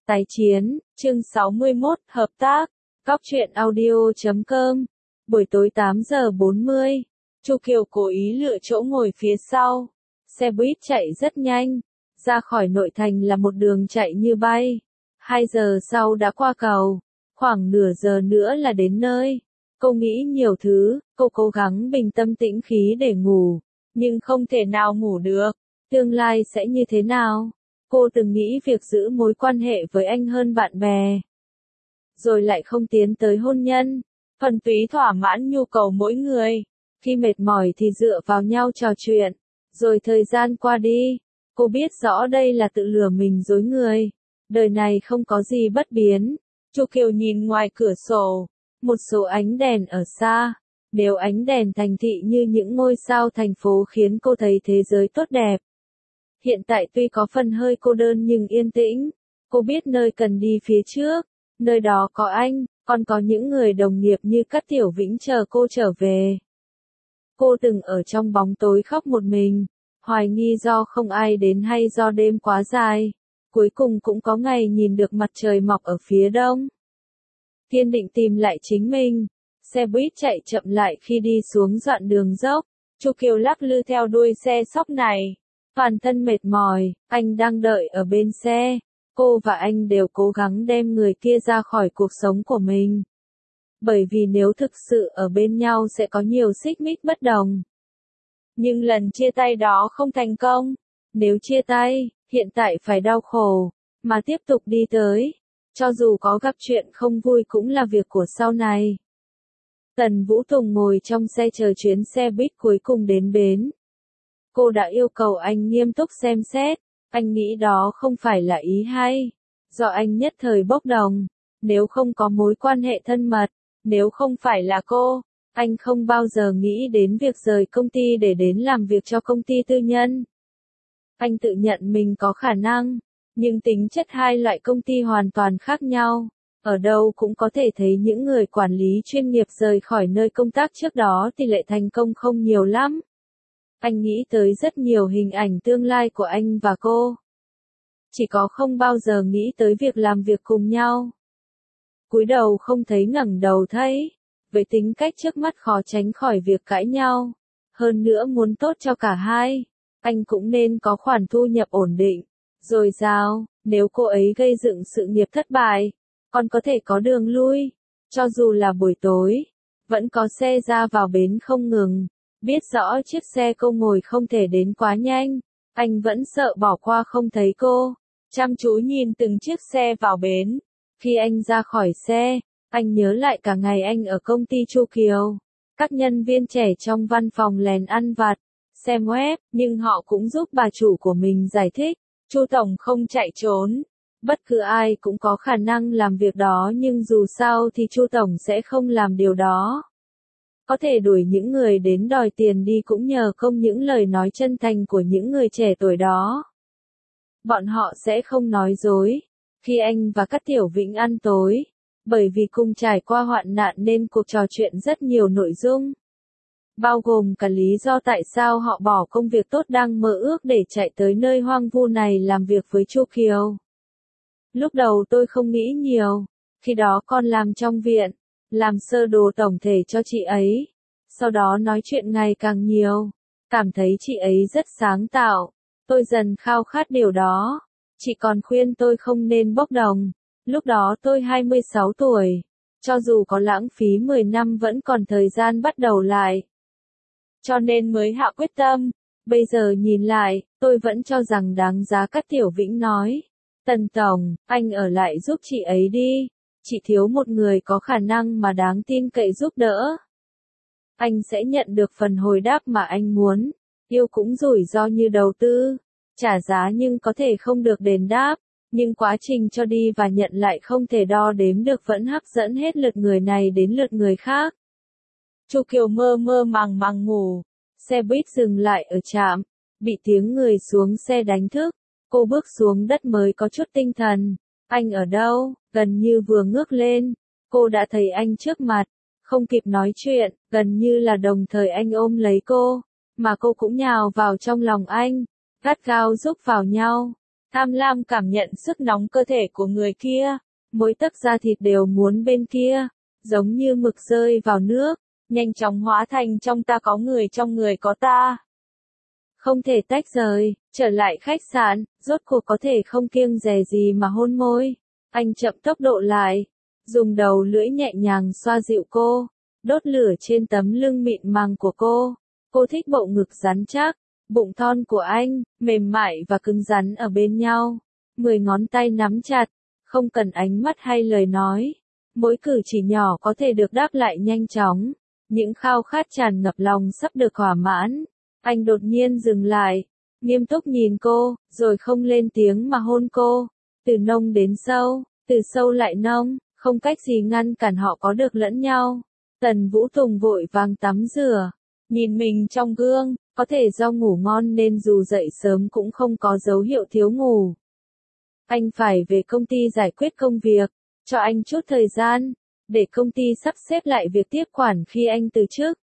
Tái chiến, chương 61, hợp tác, Góc truyện audio.com. Buổi tối 8 giờ 40, Chu Kiều cố ý lựa chỗ ngồi phía sau. Xe buýt chạy rất nhanh, ra khỏi nội thành là một đường chạy như bay. 2 giờ sau đã qua cầu, khoảng nửa giờ nữa là đến nơi. Cô nghĩ nhiều thứ, cô cố gắng bình tâm tĩnh khí để ngủ, nhưng không thể nào ngủ được. Tương lai sẽ như thế nào? Cô từng nghĩ việc giữ mối quan hệ với anh hơn bạn bè, rồi lại không tiến tới hôn nhân. Thuần túy thỏa mãn nhu cầu mỗi người. Khi mệt mỏi thì dựa vào nhau trò chuyện. Rồi thời gian qua đi, cô biết rõ đây là tự lừa mình dối người. Đời này không có gì bất biến. Chu Kiều nhìn ngoài cửa sổ, một số ánh đèn ở xa. Nếu ánh đèn thành thị như những ngôi sao thành phố khiến cô thấy thế giới tốt đẹp. Hiện tại tuy có phần hơi cô đơn nhưng yên tĩnh. Cô biết nơi cần đi phía trước. Nơi đó có anh, còn có những người đồng nghiệp như Cát Tiểu Vĩnh chờ cô trở về. Cô từng ở trong bóng tối khóc một mình, hoài nghi do không ai đến hay do đêm quá dài. Cuối cùng cũng có ngày nhìn được mặt trời mọc ở phía đông. Kiên định tìm lại chính mình. Xe buýt chạy chậm lại khi đi xuống đoạn đường dốc. Chu Kiều lắc lư theo đuôi xe sóc này. Toàn thân mệt mỏi, anh đang đợi ở bên xe. Cô và anh đều cố gắng đem người kia ra khỏi cuộc sống của mình. Bởi vì nếu thực sự ở bên nhau sẽ có nhiều xích mích bất đồng. Nhưng lần chia tay đó không thành công. Nếu chia tay, hiện tại phải đau khổ, mà tiếp tục đi tới. Cho dù có gặp chuyện không vui cũng là việc của sau này. Tần Vũ Tùng ngồi trong xe chờ chuyến xe buýt cuối cùng đến bến. Cô đã yêu cầu anh nghiêm túc xem xét. Anh nghĩ đó không phải là ý hay. Do anh nhất thời bốc đồng. Nếu không có mối quan hệ thân mật, nếu không phải là cô, anh không bao giờ nghĩ đến việc rời công ty để đến làm việc cho công ty tư nhân. Anh tự nhận mình có khả năng, nhưng tính chất hai loại công ty hoàn toàn khác nhau. Ở đâu cũng có thể thấy những người quản lý chuyên nghiệp rời khỏi nơi công tác trước đó tỷ lệ thành công không nhiều lắm. Anh nghĩ tới rất nhiều hình ảnh tương lai của anh và cô. Chỉ có không bao giờ nghĩ tới việc làm việc cùng nhau. Cúi đầu không thấy ngẩng đầu thấy. Với tính cách trước mắt khó tránh khỏi việc cãi nhau. Hơn nữa muốn tốt cho cả hai. Anh cũng nên có khoản thu nhập ổn định. Rồi sao, nếu cô ấy gây dựng sự nghiệp thất bại, còn có thể có đường lui. Cho dù là buổi tối, vẫn có xe ra vào bến không ngừng. Biết rõ chiếc xe cô ngồi không thể đến quá nhanh, anh vẫn sợ bỏ qua không thấy cô. Chăm chú nhìn từng chiếc xe vào bến. Khi anh ra khỏi xe, anh nhớ lại cả ngày anh ở công ty Chu Kiều. Các nhân viên trẻ trong văn phòng lèn ăn vặt, xem web, nhưng họ cũng giúp bà chủ của mình giải thích. Chu tổng không chạy trốn. Bất cứ ai cũng có khả năng làm việc đó nhưng dù sao thì Chu tổng sẽ không làm điều đó. Có thể đuổi những người đến đòi tiền đi cũng nhờ công những lời nói chân thành của những người trẻ tuổi đó. Bọn họ sẽ không nói dối. Khi anh và Cát Tiểu Vĩnh ăn tối, bởi vì cùng trải qua hoạn nạn nên cuộc trò chuyện rất nhiều nội dung. Bao gồm cả lý do tại sao họ bỏ công việc tốt đang mơ ước để chạy tới nơi hoang vu này làm việc với Chu Kiều. Lúc đầu tôi không nghĩ nhiều, khi đó con làm trong viện, làm sơ đồ tổng thể cho chị ấy. Sau đó nói chuyện ngày càng nhiều, cảm thấy chị ấy rất sáng tạo. Tôi dần khao khát điều đó. Chị còn khuyên tôi không nên bốc đồng. Lúc đó tôi 26 tuổi. Cho dù có lãng phí 10 năm vẫn còn thời gian bắt đầu lại. Cho nên mới hạ quyết tâm. Bây giờ nhìn lại, tôi vẫn cho rằng đáng giá. Cát Tiểu Vĩnh nói. Tần tổng, anh ở lại giúp chị ấy đi. Chị thiếu một người có khả năng mà đáng tin cậy giúp đỡ. Anh sẽ nhận được phần hồi đáp mà anh muốn. Yêu cũng rủi ro như đầu tư. Trả giá nhưng có thể không được đền đáp. Nhưng quá trình cho đi và nhận lại không thể đo đếm được vẫn hấp dẫn hết lượt người này đến lượt người khác. Chu Kiều mơ mơ màng màng ngủ. Xe buýt dừng lại ở trạm. Bị tiếng người xuống xe đánh thức. Cô bước xuống đất mới có chút tinh thần. Anh ở đâu? Gần như vừa ngước lên, cô đã thấy anh trước mặt. Không kịp nói chuyện, gần như là đồng thời anh ôm lấy cô, mà cô cũng nhào vào trong lòng anh, gắt gao rúc vào nhau. tham lam cảm nhận sức nóng cơ thể của người kia, mỗi tấc da thịt đều muốn bên kia, giống như mực rơi vào nước, nhanh chóng hóa thành trong ta có người trong người có ta. Không thể tách rời, trở lại khách sạn, rốt cuộc có thể không kiêng dè gì mà hôn môi. Anh chậm tốc độ lại, dùng đầu lưỡi nhẹ nhàng xoa dịu cô, đốt lửa trên tấm lưng mịn màng của cô. Cô thích bộ ngực rắn chắc, bụng thon của anh, mềm mại và cứng rắn ở bên nhau. 10 ngón tay nắm chặt, không cần ánh mắt hay lời nói. Mỗi cử chỉ nhỏ có thể được đáp lại nhanh chóng. Những khao khát tràn ngập lòng sắp được thỏa mãn. Anh đột nhiên dừng lại, nghiêm túc nhìn cô, rồi không lên tiếng mà hôn cô. Từ nông đến sâu, từ sâu lại nông, không cách gì ngăn cản họ có được lẫn nhau. Tần Vũ Tùng vội vàng tắm rửa, nhìn mình trong gương, có thể do ngủ ngon nên dù dậy sớm cũng không có dấu hiệu thiếu ngủ. Anh phải về công ty giải quyết công việc, cho anh chút thời gian, để công ty sắp xếp lại việc tiếp quản khi anh từ chức.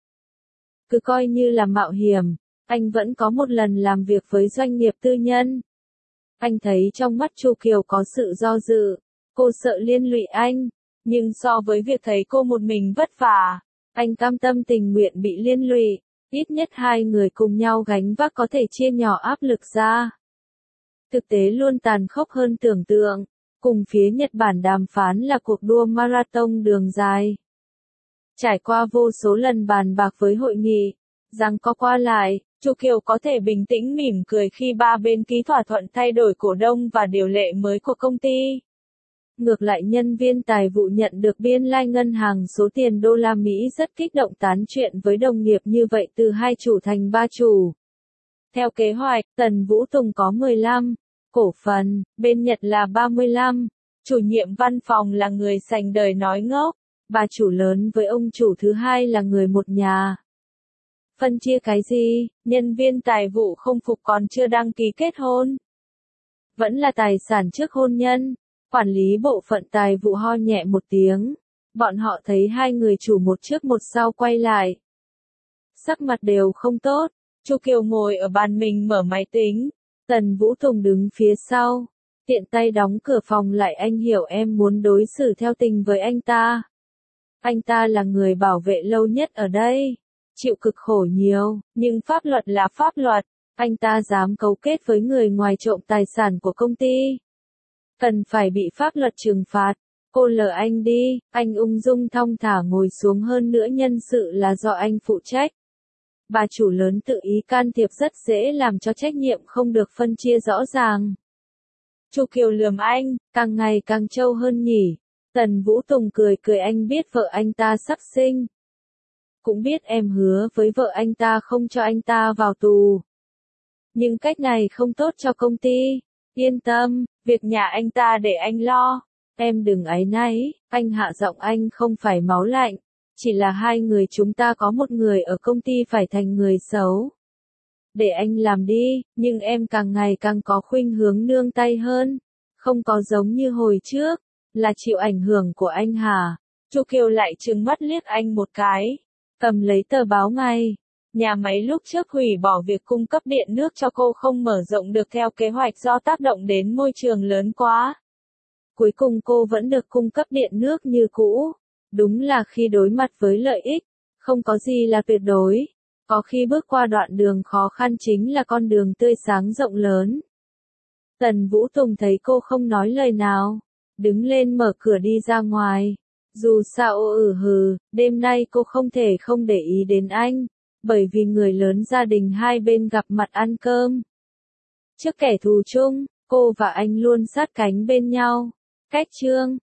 Cứ coi như là mạo hiểm, anh vẫn có một lần làm việc với doanh nghiệp tư nhân. Anh thấy trong mắt Chu Kiều có sự do dự, cô sợ liên lụy anh, nhưng so với việc thấy cô một mình vất vả, anh cam tâm tình nguyện bị liên lụy, ít nhất hai người cùng nhau gánh vác có thể chia nhỏ áp lực ra. Thực tế luôn tàn khốc hơn tưởng tượng, cùng phía Nhật Bản đàm phán là cuộc đua marathon đường dài. Trải qua vô số lần bàn bạc với hội nghị, giằng co qua lại, Chu Kiều có thể bình tĩnh mỉm cười khi ba bên ký thỏa thuận thay đổi cổ đông và điều lệ mới của công ty. Ngược lại nhân viên tài vụ nhận được biên lai ngân hàng số tiền đô la Mỹ rất kích động tán chuyện với đồng nghiệp như vậy từ 2 chủ thành 3 chủ. Theo kế hoạch, Tần Vũ Tùng có 15 cổ phần, bên Nhật là 35, chủ nhiệm văn phòng là người sành đời nói ngốc, bà chủ lớn với ông chủ thứ hai là người một nhà. Phân chia cái gì, nhân viên tài vụ không phục còn chưa đăng ký kết hôn. Vẫn là tài sản trước hôn nhân, quản lý bộ phận tài vụ ho nhẹ một tiếng. Bọn họ thấy hai người chủ một trước một sau quay lại. Sắc mặt đều không tốt, Chu Kiều ngồi ở bàn mình mở máy tính. Tần Vũ Tùng đứng phía sau, tiện tay đóng cửa phòng lại. Anh hiểu em muốn đối xử theo tình với anh ta. Anh ta là người bảo vệ lâu nhất ở đây, chịu cực khổ nhiều, nhưng pháp luật là pháp luật, anh ta dám cấu kết với người ngoài trộm tài sản của công ty. Cần phải bị pháp luật trừng phạt, cô lờ anh đi, anh ung dung thong thả ngồi xuống hơn nữa nhân sự là do anh phụ trách. Bà chủ lớn tự ý can thiệp rất dễ làm cho trách nhiệm không được phân chia rõ ràng. Chu Kiều lườm anh, càng ngày càng trâu hơn nhỉ. Tần Vũ Tùng cười cười, anh biết vợ anh ta sắp sinh. Cũng biết em hứa với vợ anh ta không cho anh ta vào tù. Nhưng cách này không tốt cho công ty. Yên tâm, việc nhà anh ta để anh lo. Em đừng áy náy, anh hạ giọng, anh không phải máu lạnh. Chỉ là hai người chúng ta có một người ở công ty phải thành người xấu. Để anh làm đi, nhưng em càng ngày càng có khuynh hướng nương tay hơn. Không có giống như hồi trước, là chịu ảnh hưởng của anh hả? Chu Kiều lại trừng mắt liếc anh một cái, cầm lấy tờ báo ngay. Nhà máy lúc trước hủy bỏ việc cung cấp điện nước cho cô không mở rộng được theo kế hoạch do tác động đến môi trường lớn quá. Cuối cùng cô vẫn được cung cấp điện nước như cũ. Đúng là khi đối mặt với lợi ích, không có gì là tuyệt đối. Có khi bước qua đoạn đường khó khăn chính là con đường tươi sáng rộng lớn. Tần Vũ Tùng thấy cô không nói lời nào, đứng lên mở cửa đi ra ngoài. Dù sao đêm nay cô không thể không để ý đến anh, bởi vì người lớn gia đình hai bên gặp mặt ăn cơm. Trước kẻ thù chung, cô và anh luôn sát cánh bên nhau. Cách chương